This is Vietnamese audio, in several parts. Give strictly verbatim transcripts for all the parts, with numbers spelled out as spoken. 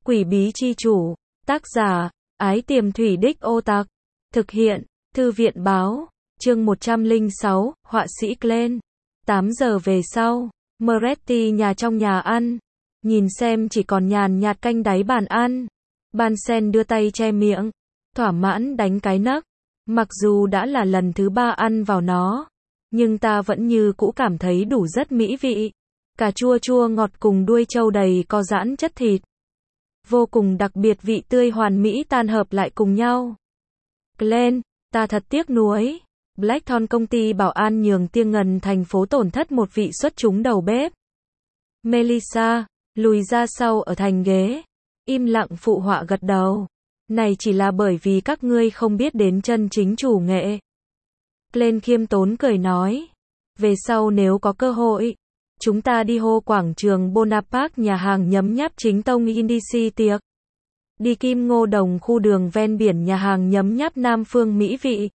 Quỷ bí chi chủ. Tác giả, Ái Tiềm Thủy Đích Ô Tặc. Thực hiện, Thư viện báo. Chương một trăm lẻ sáu, họa sĩ Glenn. tám giờ về sau, Moretti nhà trong nhà ăn. Nhìn xem chỉ còn nhàn nhạt canh đáy bàn ăn. Bunsen đưa tay che miệng. Thỏa mãn đánh cái nấc. Mặc dù đã là lần thứ ba ăn vào nó. Nhưng ta vẫn như cũ cảm thấy đủ rất mỹ vị. Cà chua chua ngọt cùng đuôi trâu đầy có giãn chất thịt. Vô cùng đặc biệt, vị tươi hoàn mỹ tan hợp lại cùng nhau. Glenn, ta thật tiếc nuối. Blackthorn công ty bảo an nhường Tiêng Ngần thành phố tổn thất một vị xuất chúng đầu bếp. Melissa, lùi ra sau ở thành ghế. Im lặng phụ họa gật đầu. Này chỉ là bởi vì các ngươi không biết đến chân chính chủ nghệ. Glenn khiêm tốn cười nói. Về sau nếu có cơ hội, chúng ta đi hô quảng trường Bonaparte, nhà hàng nhấm nháp chính tông Indici tiệc. Đi Kim Ngô Đồng khu đường ven biển, nhà hàng nhấm nháp Nam Phương mỹ vị.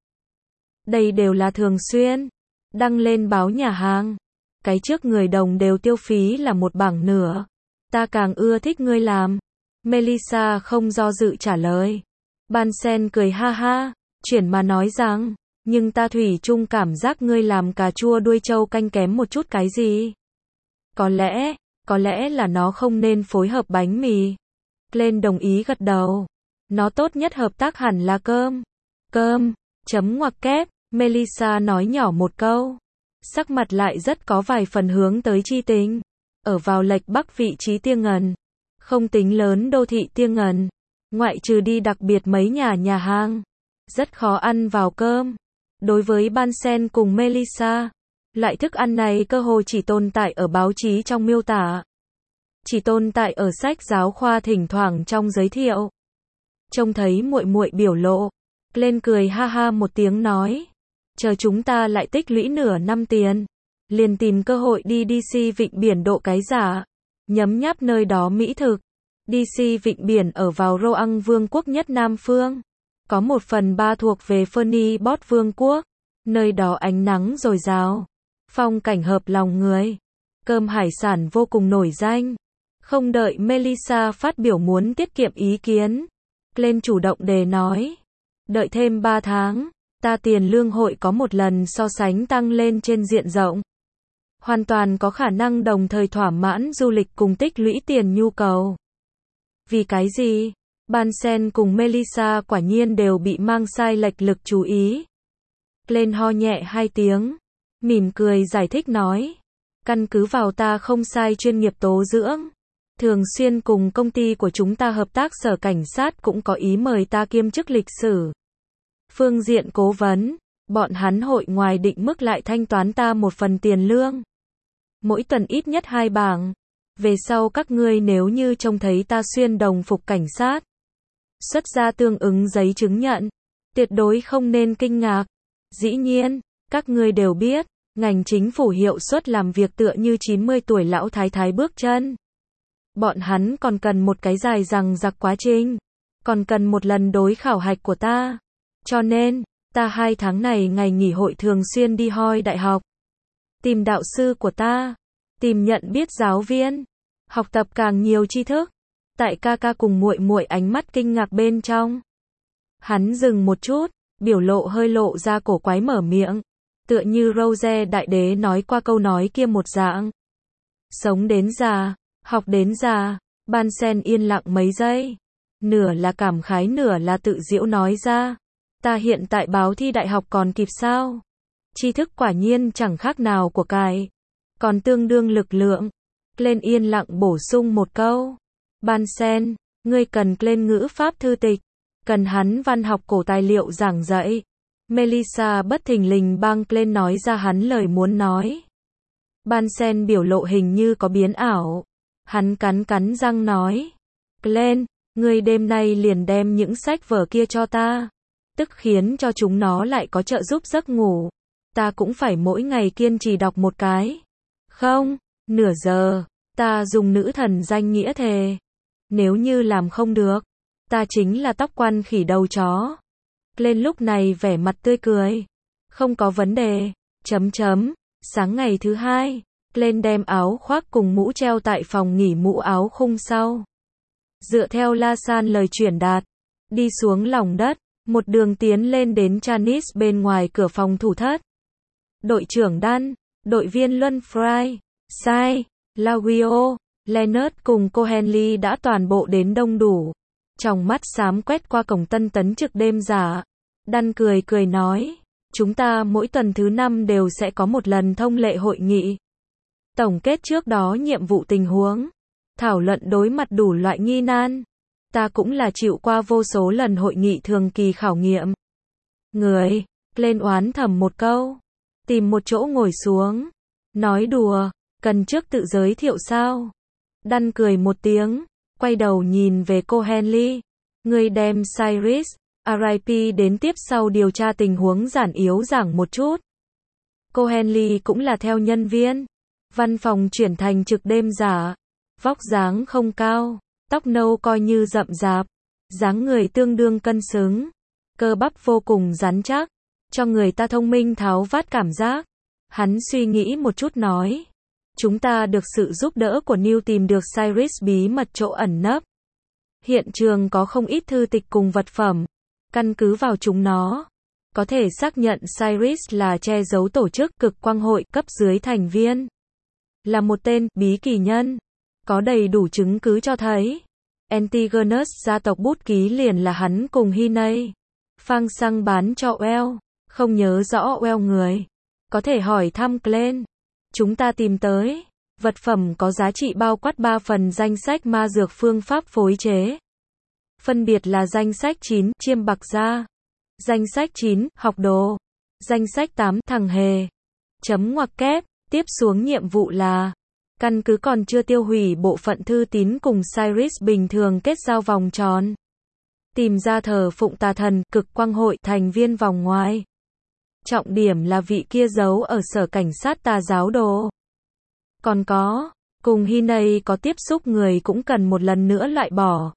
Đây đều là thường xuyên đăng lên báo nhà hàng. Cái trước người Đồng đều tiêu phí là một bảng nửa. Ta càng ưa thích ngươi làm. Melissa không do dự trả lời. Bunsen cười ha ha, chuyển mà nói rằng, nhưng ta thủy chung cảm giác ngươi làm cà chua đuôi trâu canh kém một chút cái gì. Có lẽ, có lẽ là nó không nên phối hợp bánh mì. Glenn đồng ý gật đầu. Nó tốt nhất hợp tác hẳn là cơm. Cơm, chấm ngoặc kép, Melissa nói nhỏ một câu. Sắc mặt lại rất có vài phần hướng tới chi tình. Ở vào lệch bắc vị trí Tiêng Ngần. Không tính lớn đô thị Tiêng Ngần. Ngoại trừ đi đặc biệt mấy nhà nhà hàng. Rất khó ăn vào cơm. Đối với Bunsen cùng Melissa, loại thức ăn này cơ hồ chỉ tồn tại ở báo chí trong miêu tả. Chỉ tồn tại ở sách giáo khoa thỉnh thoảng trong giới thiệu. Trông thấy muội muội biểu lộ, Glenn cười ha ha một tiếng nói. Chờ chúng ta lại tích lũy nửa năm tiền. Liền tìm cơ hội đi đê xê Vịnh Biển độ cái giả. Nhấm nháp nơi đó mỹ thực. đê xê Vịnh Biển ở vào Roang Vương quốc nhất Nam Phương. Có một phần ba thuộc về Ferney Bot Vương quốc. Nơi đó ánh nắng dồi dào. Phong cảnh hợp lòng người. Cơm hải sản vô cùng nổi danh. Không đợi Melissa phát biểu muốn tiết kiệm ý kiến, Glenn chủ động đề nói. Đợi thêm ba tháng, ta tiền lương hội có một lần so sánh tăng lên trên diện rộng. Hoàn toàn có khả năng đồng thời thỏa mãn du lịch cùng tích lũy tiền nhu cầu. Vì cái gì? Bunsen cùng Melissa quả nhiên đều bị mang sai lệch lực chú ý. Glenn ho nhẹ hai tiếng, mỉm cười giải thích nói. Căn cứ vào ta không sai chuyên nghiệp tố dưỡng. Thường xuyên cùng công ty của chúng ta hợp tác, sở cảnh sát cũng có ý mời ta kiêm chức lịch sử. Phương diện cố vấn, bọn hắn hội ngoài định mức lại thanh toán ta một phần tiền lương. Mỗi tuần ít nhất hai bảng. Về sau các ngươi nếu như trông thấy ta xuyên đồng phục cảnh sát, xuất ra tương ứng giấy chứng nhận, tuyệt đối không nên kinh ngạc. Dĩ nhiên, các ngươi đều biết, ngành chính phủ hiệu suất làm việc tựa như chín mươi tuổi lão thái thái bước chân. Bọn hắn còn cần một cái dài dằng dặc quá trình, còn cần một lần đối khảo hạch của ta. Cho nên, ta hai tháng này ngày nghỉ hội thường xuyên đi hoi đại học, tìm đạo sư của ta, tìm nhận biết giáo viên, học tập càng nhiều tri thức. Tại ca ca cùng muội muội ánh mắt kinh ngạc bên trong. Hắn dừng một chút, biểu lộ hơi lộ ra cổ quái mở miệng, tựa như Rose đại đế nói qua câu nói kia một dạng. Sống đến già, học đến già. Bunsen yên lặng mấy giây, nửa là cảm khái nửa là tự giễu nói ra. Ta hiện tại báo thi đại học còn kịp sao? Tri thức quả nhiên chẳng khác nào của cải, còn tương đương lực lượng. Glenn yên lặng bổ sung một câu. Bunsen, ngươi cần Glenn ngữ pháp thư tịch, cần hắn văn học cổ tài liệu giảng dạy. Melissa bất thình lình bang Glenn nói ra hắn lời muốn nói. Bunsen biểu lộ hình như có biến ảo. Hắn cắn cắn răng nói. Glenn, ngươi đêm nay liền đem những sách vở kia cho ta. Tức khiến cho chúng nó lại có trợ giúp giấc ngủ. Ta cũng phải mỗi ngày kiên trì đọc một cái. Không, nửa giờ, ta dùng nữ thần danh nghĩa thề. Nếu như làm không được, ta chính là tóc quăn khỉ đầu chó. Glenn lúc này vẻ mặt tươi cười. Không có vấn đề. Chấm chấm. Sáng ngày thứ hai, Glenn đem áo khoác cùng mũ treo tại phòng nghỉ mũ áo khung sau. Dựa theo La San lời truyền đạt, đi xuống lòng đất, một đường tiến lên đến Chanis bên ngoài cửa phòng thủ thất. Đội trưởng Dan, đội viên Luân Fry, Sai, Laguio, Leonard cùng Cohenly đã toàn bộ đến đông đủ. Trong mắt xám quét qua cổng tân tấn trực đêm giả. Dan cười cười nói, chúng ta mỗi tuần thứ năm đều sẽ có một lần thông lệ hội nghị. Tổng kết trước đó nhiệm vụ tình huống. Thảo luận đối mặt đủ loại nghi nan. Ta cũng là chịu qua vô số lần hội nghị thường kỳ khảo nghiệm. Người, lên oán thầm một câu. Tìm một chỗ ngồi xuống. Nói đùa, cần trước tự giới thiệu sao? Dan cười một tiếng, quay đầu nhìn về cô Henley. Người đem Cyrus, rờ i pê đến tiếp sau điều tra tình huống giản yếu giảng một chút. Cô Henley cũng là theo nhân viên. Văn phòng chuyển thành trực đêm giả. Vóc dáng không cao, tóc nâu coi như rậm rạp, dáng người tương đương cân xứng, cơ bắp vô cùng rắn chắc, cho người ta thông minh tháo vát cảm giác. Hắn suy nghĩ một chút nói, chúng ta được sự giúp đỡ của New tìm được Cyrus bí mật chỗ ẩn nấp. Hiện trường có không ít thư tịch cùng vật phẩm, căn cứ vào chúng nó, có thể xác nhận Cyrus là che giấu tổ chức cực quang hội cấp dưới thành viên, là một tên bí kỳ nhân. Có đầy đủ chứng cứ cho thấy Antigonus gia tộc bút ký liền là hắn cùng Hinay phang xăng bán cho Well. Không nhớ rõ Well người, có thể hỏi thăm Glenn. Chúng ta tìm tới vật phẩm có giá trị bao quát ba phần danh sách ma dược phương pháp phối chế, phân biệt là danh sách chín chiêm bạc da, danh sách chín học đồ, danh sách tám thằng hề. Chấm ngoặc kép. Tiếp xuống nhiệm vụ là căn cứ còn chưa tiêu hủy bộ phận thư tín cùng Cyrus bình thường kết giao vòng tròn. Tìm ra thờ phụng tà thần, cực quang hội thành viên vòng ngoài. Trọng điểm là vị kia giấu ở sở cảnh sát tà giáo đồ. Còn có, cùng Hinay có tiếp xúc người cũng cần một lần nữa loại bỏ.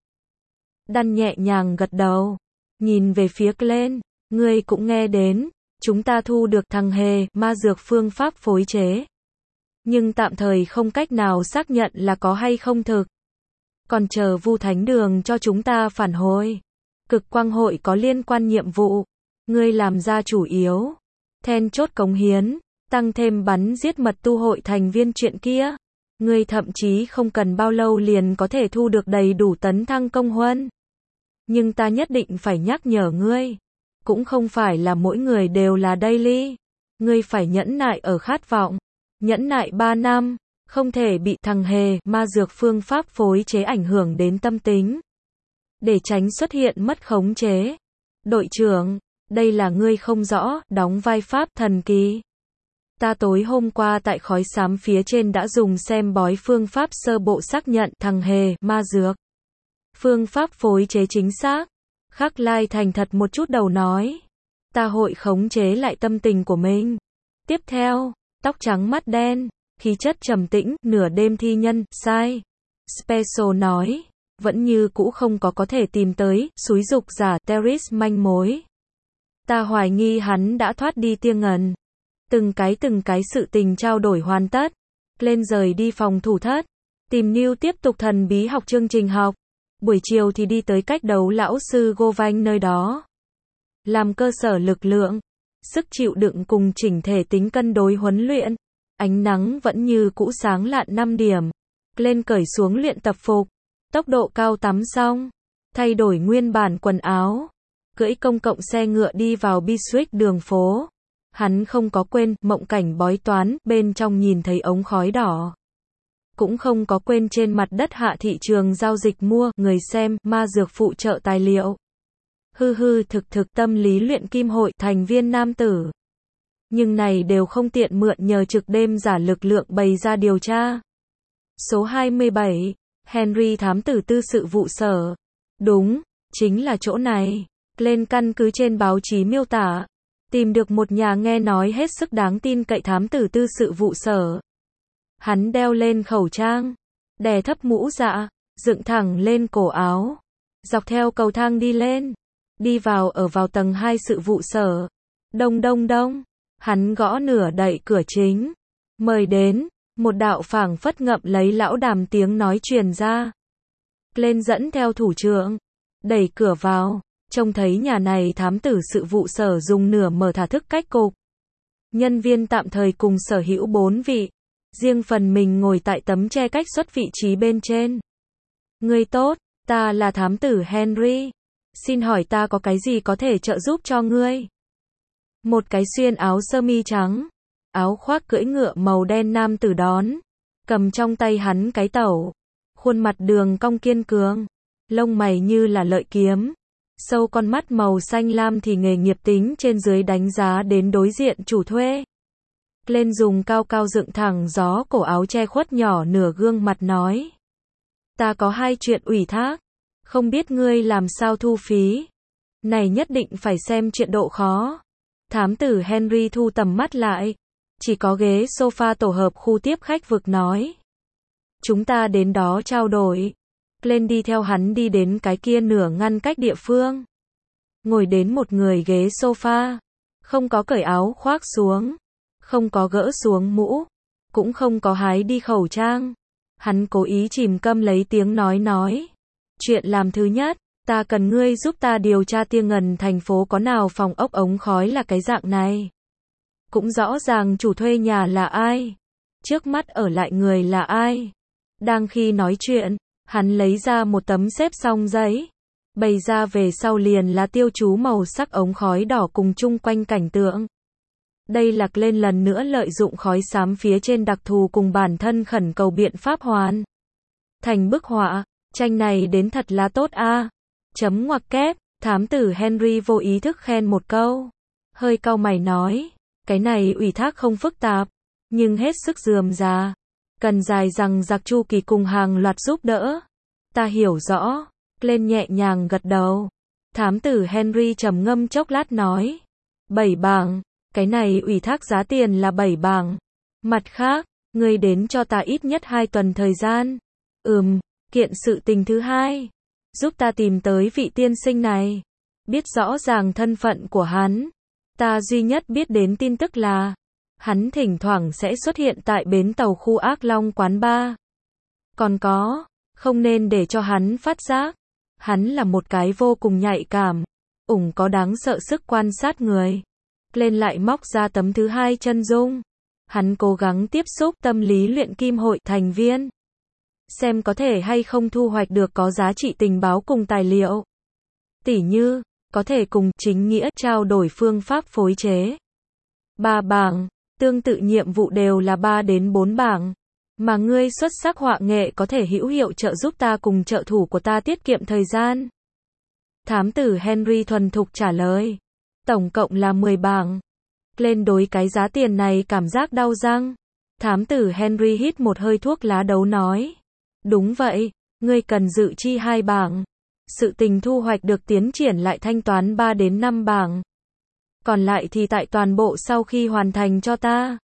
Dan nhẹ nhàng gật đầu. Nhìn về phía Glenn, ngươi cũng nghe đến, chúng ta thu được thằng hề, ma dược phương pháp phối chế. Nhưng tạm thời không cách nào xác nhận là có hay không thực. Còn chờ Vu Thánh Đường cho chúng ta phản hồi. Cực quang hội có liên quan nhiệm vụ. Ngươi làm ra chủ yếu. Then chốt cống hiến. Tăng thêm bắn giết mật tu hội thành viên chuyện kia. Ngươi thậm chí không cần bao lâu liền có thể thu được đầy đủ tấn thăng công huân. Nhưng ta nhất định phải nhắc nhở ngươi. Cũng không phải là mỗi người đều là daily. Ngươi phải nhẫn nại ở khát vọng. Nhẫn nại ba năm, không thể bị thằng hề, ma dược phương pháp phối chế ảnh hưởng đến tâm tính. Để tránh xuất hiện mất khống chế. Đội trưởng, đây là ngươi không rõ, đóng vai pháp thần kỳ. Ta tối hôm qua tại khói xám phía trên đã dùng xem bói phương pháp sơ bộ xác nhận thằng hề, ma dược. Phương pháp phối chế chính xác. Khắc Lai thành thật một chút đầu nói. Ta hội khống chế lại tâm tình của mình. Tiếp theo, tóc trắng mắt đen, khí chất trầm tĩnh, nửa đêm thi nhân, sai. Special nói, vẫn như cũ không có có thể tìm tới, xúi dục giả Teris manh mối. Ta hoài nghi hắn đã thoát đi tia ngần. Từng cái từng cái sự tình trao đổi hoàn tất. Lên rời đi phòng thủ thất. Tìm New tiếp tục thần bí học chương trình học. Buổi chiều thì đi tới cách đấu lão sư Govanh nơi đó. Làm cơ sở lực lượng, sức chịu đựng cùng chỉnh thể tính cân đối huấn luyện. Ánh nắng vẫn như cũ sáng lạn năm điểm. Lên cởi xuống luyện tập phục. Tốc độ cao tắm xong. Thay đổi nguyên bản quần áo. Cưỡi công cộng xe ngựa đi vào Biswick đường phố. Hắn không có quên mộng cảnh bói toán, bên trong nhìn thấy ống khói đỏ. Cũng không có quên trên mặt đất hạ thị trường giao dịch mua, người xem, ma dược phụ trợ tài liệu. Hư hư thực thực tâm lý luyện kim hội, thành viên nam tử. Nhưng này đều không tiện mượn nhờ trực đêm giả lực lượng bày ra điều tra. Số hai mươi bảy, Henry thám tử tư sự vụ sở. Đúng, chính là chỗ này. Lên căn cứ trên báo chí miêu tả. Tìm được một nhà nghe nói hết sức đáng tin cậy thám tử tư sự vụ sở. Hắn đeo lên khẩu trang, đè thấp mũ dạ, dựng thẳng lên cổ áo, dọc theo cầu thang đi lên, đi vào ở vào tầng hai sự vụ sở. Đông đông đông, hắn gõ nửa đậy cửa chính. Mời đến, một đạo phảng phất ngậm lấy lão đàm tiếng nói truyền ra. Glenn dẫn theo thủ trưởng, đẩy cửa vào, trông thấy nhà này thám tử sự vụ sở dùng nửa mở thả thức cách cục. Nhân viên tạm thời cùng sở hữu bốn vị, riêng phần mình ngồi tại tấm che cách xuất vị trí bên trên. Ngươi tốt, ta là thám tử Henry. Xin hỏi ta có cái gì có thể trợ giúp cho ngươi? Một cái xuyên áo sơ mi trắng, áo khoác cưỡi ngựa màu đen nam tử đón, cầm trong tay hắn cái tẩu, khuôn mặt đường cong kiên cường, lông mày như là lợi kiếm, sâu con mắt màu xanh lam thì nghề nghiệp tính trên dưới đánh giá đến đối diện chủ thuê. Lên dùng cao cao dựng thẳng gió cổ áo che khuất nhỏ nửa gương mặt nói. Ta có hai chuyện ủy thác, không biết ngươi làm sao thu phí. Này nhất định phải xem chuyện độ khó. Thám tử Henry thu tầm mắt lại, chỉ có ghế sofa tổ hợp khu tiếp khách vực nói. Chúng ta đến đó trao đổi. Lên đi theo hắn đi đến cái kia nửa ngăn cách địa phương. Ngồi đến một người ghế sofa, không có cởi áo khoác xuống, không có gỡ xuống mũ, cũng không có hái đi khẩu trang. Hắn cố ý chìm câm lấy tiếng nói nói. Chuyện làm thứ nhất, ta cần ngươi giúp ta điều tra Tia Ngần thành phố có nào phòng ốc ống khói là cái dạng này. Cũng rõ ràng chủ thuê nhà là ai, trước mắt ở lại người là ai. Đang khi nói chuyện, hắn lấy ra một tấm xếp xong giấy, bày ra về sau liền là tiêu chú màu sắc ống khói đỏ cùng chung quanh cảnh tượng. Đây là lên lần nữa lợi dụng khói xám phía trên đặc thù cùng bản thân khẩn cầu biện pháp hoàn thành bức họa. Tranh này đến thật là tốt a. Chấm ngoặc kép, thám tử Henry vô ý thức khen một câu. Hơi cau mày nói, cái này ủy thác không phức tạp, nhưng hết sức rườm rà. Cần dài rằng giặc chu kỳ cùng hàng loạt giúp đỡ. Ta hiểu rõ. Lên nhẹ nhàng gật đầu. Thám tử Henry trầm ngâm chốc lát nói. Bảy bảng. Cái này ủy thác giá tiền là bảy bảng. Mặt khác, ngươi đến cho ta ít nhất hai tuần thời gian. Ừm, kiện sự tình thứ hai. Giúp ta tìm tới vị tiên sinh này. Biết rõ ràng thân phận của hắn. Ta duy nhất biết đến tin tức là hắn thỉnh thoảng sẽ xuất hiện tại bến tàu khu Ác Long quán bar. Còn có, không nên để cho hắn phát giác. Hắn là một cái vô cùng nhạy cảm, ủng có đáng sợ sức quan sát người. Lên lại móc ra tấm thứ hai chân dung. Hắn cố gắng tiếp xúc tâm lý luyện kim hội thành viên. Xem có thể hay không thu hoạch được có giá trị tình báo cùng tài liệu. Tỉ như, có thể cùng chính nghĩa trao đổi phương pháp phối chế. Ba bảng, tương tự nhiệm vụ đều là ba đến bốn bảng. Mà ngươi xuất sắc họa nghệ có thể hữu hiệu trợ giúp ta cùng trợ thủ của ta tiết kiệm thời gian. Thám tử Henry thuần thục trả lời. Tổng cộng là mười bảng. Lên đối cái giá tiền này cảm giác đau răng. Thám tử Henry hít một hơi thuốc lá đấu nói. Đúng vậy, ngươi cần dự chi hai bảng. Sự tình thu hoạch được tiến triển lại thanh toán ba đến năm bảng. Còn lại thì tại toàn bộ sau khi hoàn thành cho ta.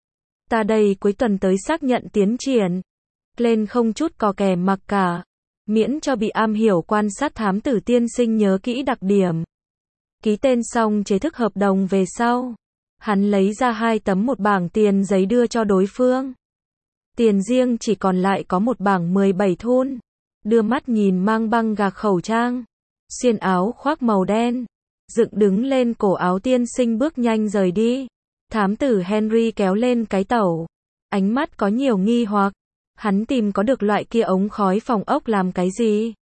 Ta đây cuối tuần tới xác nhận tiến triển. Lên không chút cò kè mặc cả. Miễn cho bị am hiểu quan sát thám tử tiên sinh nhớ kỹ đặc điểm. Ký tên xong chế thức hợp đồng về sau. Hắn lấy ra hai tấm một bảng tiền giấy đưa cho đối phương. Tiền riêng chỉ còn lại có một bảng mười bảy thun. Đưa mắt nhìn mang băng gạc khẩu trang. Xuyên áo khoác màu đen. Dựng đứng lên cổ áo tiên sinh bước nhanh rời đi. Thám tử Henry kéo lên cái tẩu. Ánh mắt có nhiều nghi hoặc. Hắn tìm có được loại kia ống khói phòng ốc làm cái gì?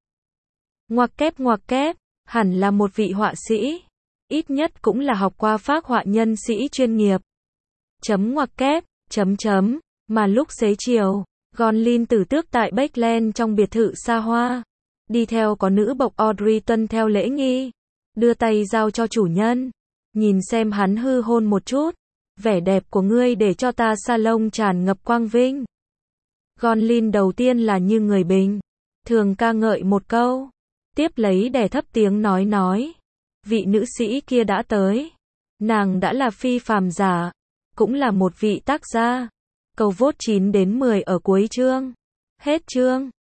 Ngoặc kép ngoặc kép. Hẳn là một vị họa sĩ. Ít nhất cũng là học qua phác họa nhân sĩ chuyên nghiệp. Chấm ngoặc kép, chấm chấm. Mà lúc xế chiều, Gonlin tử tước tại Bakeland trong biệt thự xa hoa. Đi theo có nữ bộc Audrey tuân theo lễ nghi. Đưa tay giao cho chủ nhân. Nhìn xem hắn hư hôn một chút. Vẻ đẹp của ngươi để cho ta salon tràn ngập quang vinh. Gonlin đầu tiên là như người bình. Thường ca ngợi một câu. Tiếp lấy đè thấp tiếng nói nói. Vị nữ sĩ kia đã tới. Nàng đã là phi phàm giả. Cũng là một vị tác gia. Câu vote chín đến mười ở cuối chương. Hết chương.